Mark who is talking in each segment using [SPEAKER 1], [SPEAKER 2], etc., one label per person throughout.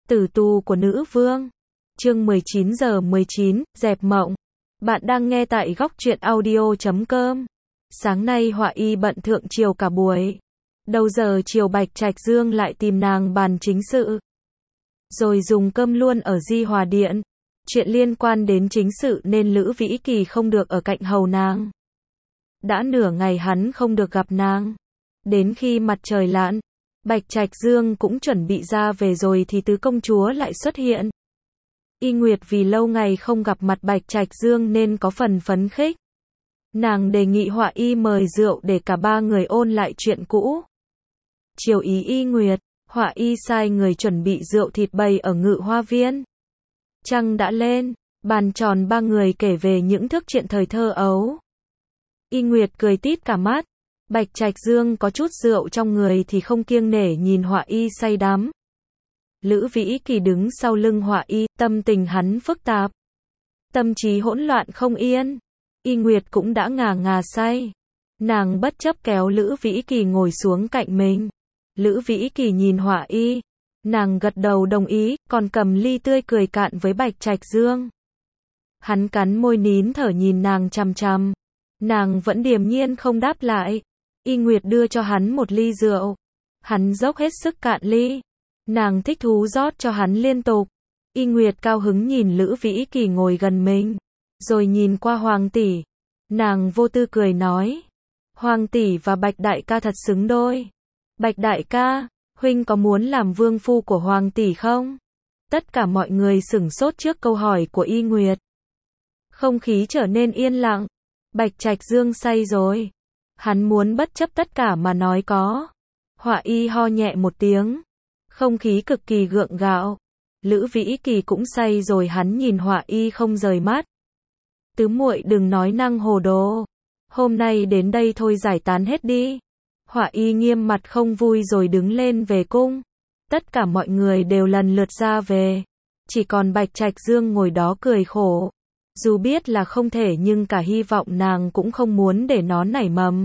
[SPEAKER 1] Tử tù của nữ vương. Chương 19:19, dẹp mộng. Bạn đang nghe tại góc truyện audio.com. Sáng nay Họa Y bận thượng triều cả buổi. Đầu giờ chiều Bạch Trạch Dương lại tìm nàng bàn chính sự. Rồi dùng cơm luôn ở Di Hòa Điện. Chuyện liên quan đến chính sự nên Lữ Vĩ Kỳ không được ở cạnh hầu nàng. Đã nửa ngày hắn không được gặp nàng. Đến khi mặt trời lặn, Bạch Trạch Dương cũng chuẩn bị ra về rồi thì tứ công chúa lại xuất hiện. Y Nguyệt vì lâu ngày không gặp mặt Bạch Trạch Dương nên có phần phấn khích. Nàng đề nghị Họa Y mời rượu để cả ba người ôn lại chuyện cũ. Chiều ý Y Nguyệt, Họa Y sai người chuẩn bị rượu thịt bày ở Ngự Hoa Viên. Trăng đã lên, bàn tròn ba người kể về những thước chuyện thời thơ ấu. Y Nguyệt cười tít cả mắt. Bạch Trạch Dương có chút rượu trong người thì không kiêng nể nhìn Họa Y say đắm. Lữ Vĩ Kỳ đứng sau lưng Họa Y, tâm tình hắn phức tạp. Tâm trí hỗn loạn không yên. Y Nguyệt cũng đã ngà ngà say. Nàng bất chấp kéo Lữ Vĩ Kỳ ngồi xuống cạnh mình. Lữ Vĩ Kỳ nhìn Họa Y. Nàng gật đầu đồng ý, còn cầm ly tươi cười cạn với Bạch Trạch Dương. Hắn cắn môi nín thở nhìn nàng chằm chằm. Nàng vẫn điềm nhiên không đáp lại. Y Nguyệt đưa cho hắn một ly rượu. Hắn dốc hết sức cạn ly. Nàng thích thú rót cho hắn liên tục. Y Nguyệt cao hứng nhìn Lữ Vĩ Kỳ ngồi gần mình. Rồi nhìn qua Hoàng tỷ. Nàng vô tư cười nói. Hoàng tỷ và Bạch đại ca thật xứng đôi. Bạch đại ca, huynh có muốn làm vương phu của Hoàng tỷ không? Tất cả mọi người sửng sốt trước câu hỏi của Y Nguyệt. Không khí trở nên yên lặng. Bạch Trạch Dương say rồi. Hắn muốn bất chấp tất cả mà nói có. Họa Y ho nhẹ một tiếng. Không khí cực kỳ gượng gạo. Lữ Vĩ Kỳ cũng say rồi, hắn nhìn Họa Y không rời mắt. Tứ muội đừng nói năng hồ đồ. Hôm nay đến đây thôi, giải tán hết đi. Họa Y nghiêm mặt không vui rồi đứng lên về cung. Tất cả mọi người đều lần lượt ra về. Chỉ còn Bạch Trạch Dương ngồi đó cười khổ. Dù biết là không thể nhưng cả hy vọng nàng cũng không muốn để nó nảy mầm.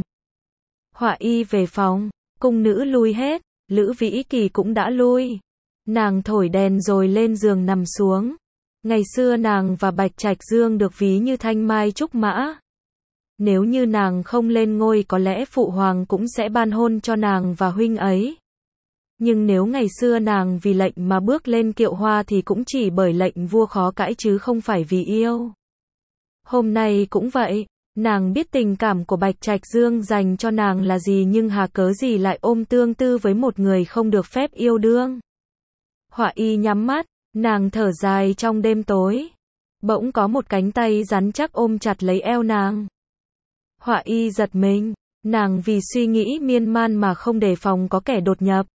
[SPEAKER 1] Họa Y về phòng, cung nữ lui hết, Lữ Vĩ Kỳ cũng đã lui. Nàng thổi đèn rồi lên giường nằm xuống. Ngày xưa nàng và Bạch Trạch Dương được ví như thanh mai trúc mã. Nếu như nàng không lên ngôi có lẽ phụ hoàng cũng sẽ ban hôn cho nàng và huynh ấy. Nhưng nếu ngày xưa nàng vì lệnh mà bước lên kiệu hoa thì cũng chỉ bởi lệnh vua khó cãi chứ không phải vì yêu. Hôm nay cũng vậy, nàng biết tình cảm của Bạch Trạch Dương dành cho nàng là gì nhưng hà cớ gì lại ôm tương tư với một người không được phép yêu đương. Họa Y nhắm mắt, nàng thở dài trong đêm tối. Bỗng có một cánh tay rắn chắc ôm chặt lấy eo nàng. Họa Y giật mình, nàng vì suy nghĩ miên man mà không đề phòng có kẻ đột nhập.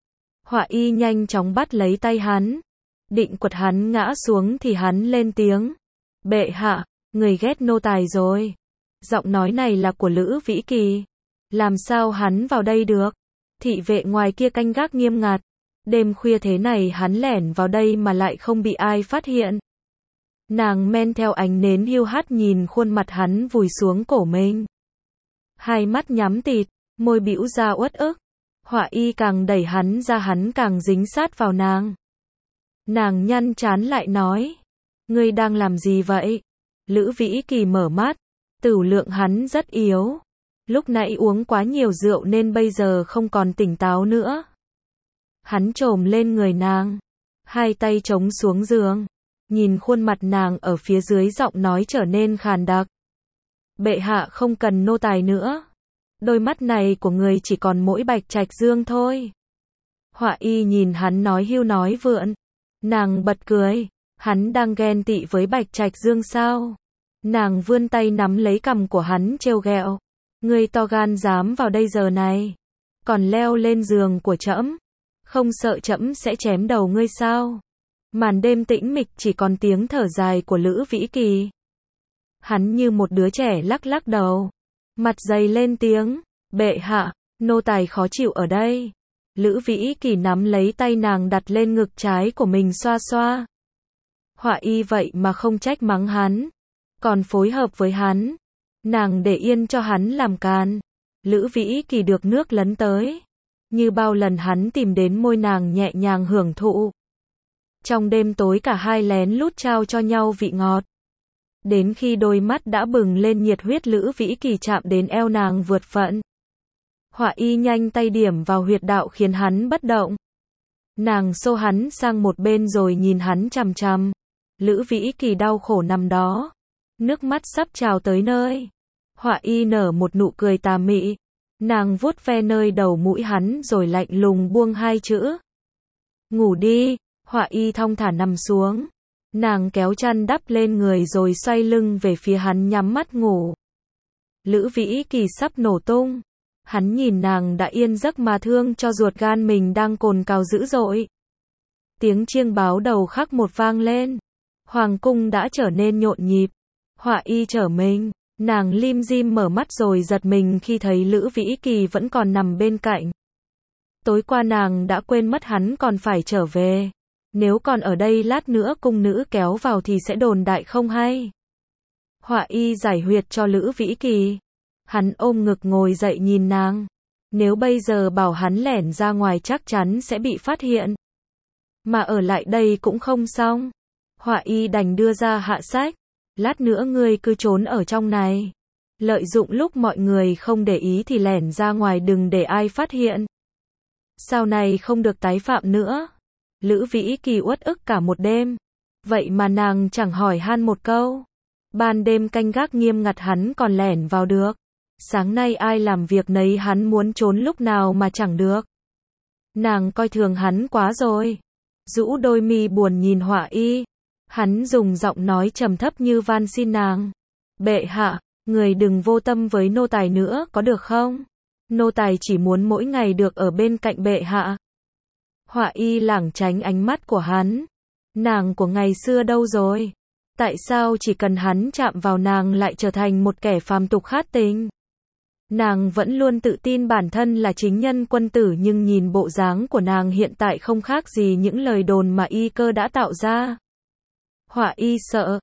[SPEAKER 1] Họa Y nhanh chóng bắt lấy tay hắn, định quật hắn ngã xuống thì hắn lên tiếng. Bệ hạ, người ghét nô tài rồi. Giọng nói này là của Lữ Vĩ Kỳ. Làm sao hắn vào đây được? Thị vệ ngoài kia canh gác nghiêm ngặt. Đêm khuya thế này hắn lẻn vào đây mà lại không bị ai phát hiện. Nàng men theo ánh nến hiu hắt nhìn khuôn mặt hắn vùi xuống cổ mình. Hai mắt nhắm tịt, môi bĩu ra uất ức. Họa Y càng đẩy hắn ra hắn càng dính sát vào nàng. Nàng nhăn trán lại nói. Ngươi đang làm gì vậy? Lữ Vĩ Kỳ mở mắt. Tửu lượng hắn rất yếu. Lúc nãy uống quá nhiều rượu nên bây giờ không còn tỉnh táo nữa. Hắn chồm lên người nàng. Hai tay chống xuống giường. Nhìn khuôn mặt nàng ở phía dưới, giọng nói trở nên khàn đặc. Bệ hạ không cần nô tài nữa. Đôi mắt này của người chỉ còn mỗi Bạch Trạch Dương thôi. Họa Y nhìn hắn nói hưu nói vượn. Nàng bật cười. Hắn đang ghen tị với Bạch Trạch Dương sao? Nàng vươn tay nắm lấy cằm của hắn trêu ghẹo. Ngươi to gan dám vào đây giờ này. Còn leo lên giường của trẫm. Không sợ trẫm sẽ chém đầu ngươi sao? Màn đêm tĩnh mịch chỉ còn tiếng thở dài của Lữ Vĩ Kỳ. Hắn như một đứa trẻ lắc lắc đầu. Mặt dày lên tiếng. Bệ hạ, nô tài khó chịu ở đây. Lữ Vĩ Kỳ nắm lấy tay nàng đặt lên ngực trái của mình xoa xoa. Họa Y vậy mà không trách mắng hắn. Còn phối hợp với hắn. Nàng để yên cho hắn làm càn. Lữ Vĩ Kỳ được nước lấn tới. Như bao lần hắn tìm đến môi nàng nhẹ nhàng hưởng thụ. Trong đêm tối cả hai lén lút trao cho nhau vị ngọt. Đến khi đôi mắt đã bừng lên nhiệt huyết, Lữ Vĩ Kỳ chạm đến eo nàng vượt phận. Họa y nhanh tay điểm vào huyệt đạo khiến hắn bất động. Nàng xô hắn sang một bên rồi nhìn hắn chằm chằm. Lữ Vĩ Kỳ đau khổ nằm đó. Nước mắt sắp trào tới nơi. Họa y nở một nụ cười tà mị. Nàng vuốt ve nơi đầu mũi hắn rồi lạnh lùng buông hai chữ. Ngủ đi. Họa y thong thả nằm xuống. Nàng kéo chăn đắp lên người rồi xoay lưng về phía hắn nhắm mắt ngủ. Lữ Vĩ Kỳ sắp nổ tung. Hắn nhìn nàng đã yên giấc mà thương cho ruột gan mình đang cồn cào dữ dội. Tiếng chiêng báo đầu khắc một vang lên. Hoàng cung đã trở nên nhộn nhịp. Họa y trở mình. Nàng lim dim mở mắt rồi giật mình khi thấy Lữ Vĩ Kỳ vẫn còn nằm bên cạnh. Tối qua nàng đã quên mất hắn còn phải trở về. Nếu còn ở đây lát nữa cung nữ kéo vào thì sẽ đồn đại không hay. Họa y giải huyệt cho Lữ Vĩ Kỳ. Hắn ôm ngực ngồi dậy nhìn nàng. Nếu bây giờ bảo hắn lẻn ra ngoài chắc chắn sẽ bị phát hiện. Mà ở lại đây cũng không xong. Họa y đành đưa ra hạ sách. Lát nữa ngươi cứ trốn ở trong này. Lợi dụng lúc mọi người không để ý thì lẻn ra ngoài, đừng để ai phát hiện. Sau này không được tái phạm nữa. Lữ Vĩ Kỳ uất ức cả một đêm. Vậy mà nàng chẳng hỏi han một câu. Ban đêm canh gác nghiêm ngặt hắn còn lẻn vào được. Sáng nay ai làm việc nấy, hắn muốn trốn lúc nào mà chẳng được. Nàng coi thường hắn quá rồi. Rũ đôi mi buồn nhìn Họa y. Hắn dùng giọng nói trầm thấp như van xin nàng. Bệ hạ, người đừng vô tâm với nô tài nữa có được không? Nô tài chỉ muốn mỗi ngày được ở bên cạnh bệ hạ. Họa y lảng tránh ánh mắt của hắn. Nàng của ngày xưa đâu rồi? Tại sao chỉ cần hắn chạm vào nàng lại trở thành một kẻ phàm tục khát tình? Nàng vẫn luôn tự tin bản thân là chính nhân quân tử, nhưng nhìn bộ dáng của nàng hiện tại không khác gì những lời đồn mà y cơ đã tạo ra. Họa y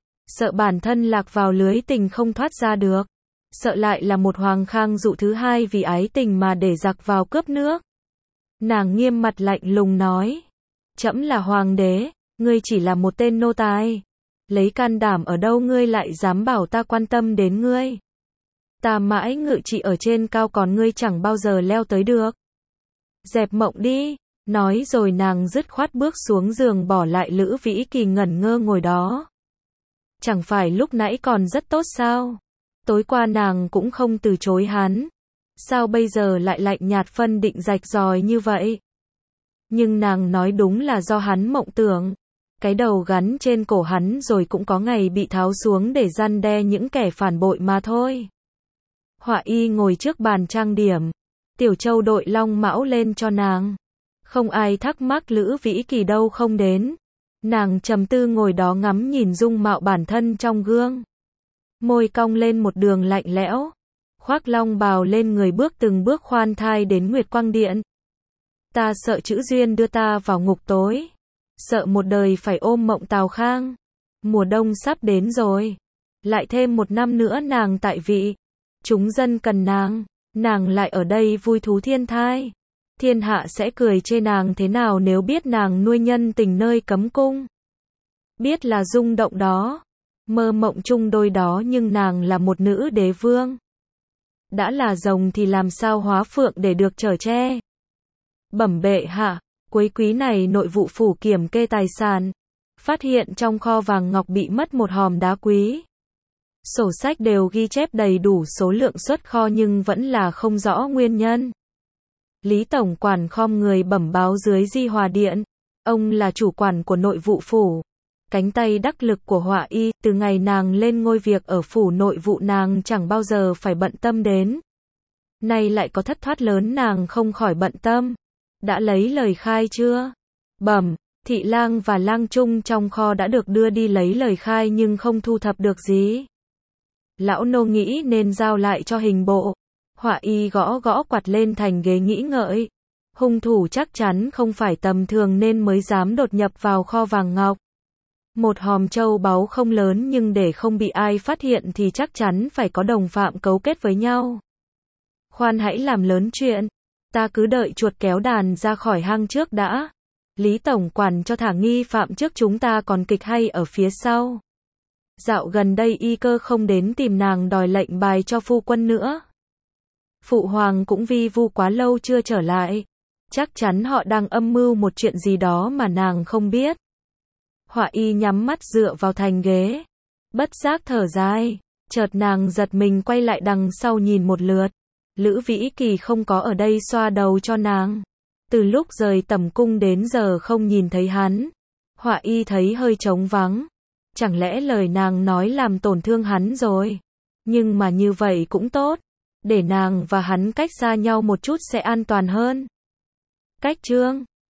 [SPEAKER 1] sợ bản thân lạc vào lưới tình không thoát ra được. Sợ lại là một Hoàng Khang Dụ thứ hai vì ái tình mà để giặc vào cướp nước. Nàng nghiêm mặt lạnh lùng nói. Trẫm là hoàng đế, ngươi chỉ là một tên nô tài. Lấy can đảm ở đâu ngươi lại dám bảo ta quan tâm đến ngươi? Ta mãi ngự trị ở trên cao còn ngươi chẳng bao giờ leo tới được. Dẹp mộng đi. Nói rồi nàng dứt khoát bước xuống giường bỏ lại Lữ Vĩ Kỳ ngẩn ngơ ngồi đó. Chẳng phải lúc nãy còn rất tốt sao? Tối qua nàng cũng không từ chối hắn. Sao bây giờ lại lạnh nhạt phân định rạch ròi như vậy? Nhưng nàng nói đúng là do hắn mộng tưởng. Cái đầu gắn trên cổ hắn rồi cũng có ngày bị tháo xuống để răn đe những kẻ phản bội mà thôi. Họa y ngồi trước bàn trang điểm. Tiểu Châu đội long mão lên cho nàng. Không ai thắc mắc Lữ Vĩ Kỳ đâu không đến. Nàng trầm tư ngồi đó ngắm nhìn dung mạo bản thân trong gương. Môi cong lên một đường lạnh lẽo. Khoác long bào lên người bước từng bước khoan thai đến Nguyệt Quang Điện. Ta sợ chữ duyên đưa ta vào ngục tối. Sợ một đời phải ôm mộng Tào Khang. Mùa đông sắp đến rồi. Lại thêm một năm nữa nàng tại vị. Chúng dân cần nàng. Nàng lại ở đây vui thú thiên thai. Thiên hạ sẽ cười chê nàng thế nào nếu biết nàng nuôi nhân tình nơi cấm cung. Biết là rung động đó. Mơ mộng chung đôi đó, nhưng nàng là một nữ đế vương. Đã là rồng thì làm sao hóa phượng để được chở che. Bẩm bệ hạ, cuối quý này nội vụ phủ kiểm kê tài sản. Phát hiện trong kho vàng ngọc bị mất một hòm đá quý. Sổ sách đều ghi chép đầy đủ số lượng xuất kho nhưng vẫn là không rõ nguyên nhân. Lý Tổng quản khom người bẩm báo dưới Di Hòa Điện. Ông là chủ quản của nội vụ phủ. Cánh tay đắc lực của Họa y, từ ngày nàng lên ngôi việc ở phủ nội vụ nàng chẳng bao giờ phải bận tâm đến. Nay lại có thất thoát lớn nàng không khỏi bận tâm. Đã lấy lời khai chưa? Bẩm, thị lang và lang trung trong kho đã được đưa đi lấy lời khai nhưng không thu thập được gì. Lão nô nghĩ nên giao lại cho hình bộ. Họa y gõ gõ quạt lên thành ghế nghĩ ngợi. Hung thủ chắc chắn không phải tầm thường nên mới dám đột nhập vào kho vàng ngọc. Một hòm châu báu không lớn nhưng để không bị ai phát hiện thì chắc chắn phải có đồng phạm cấu kết với nhau. Khoan hãy làm lớn chuyện. Ta cứ đợi chuột kéo đàn ra khỏi hang trước đã. Lý tổng quản cho thả nghi phạm trước chúng ta còn kịch hay ở phía sau. Dạo gần đây y cơ không đến tìm nàng đòi lệnh bài cho phu quân nữa. Phụ hoàng cũng vi vu quá lâu chưa trở lại. Chắc chắn họ đang âm mưu một chuyện gì đó mà nàng không biết. Họa y nhắm mắt dựa vào thành ghế. Bất giác thở dài. Chợt nàng giật mình quay lại đằng sau nhìn một lượt. Lữ Vĩ Kỳ không có ở đây xoa đầu cho nàng. Từ lúc rời tẩm cung đến giờ không nhìn thấy hắn. Họa y thấy hơi trống vắng. Chẳng lẽ lời nàng nói làm tổn thương hắn rồi? Nhưng mà như vậy cũng tốt. Để nàng và hắn cách xa nhau một chút sẽ an toàn hơn. Cách chương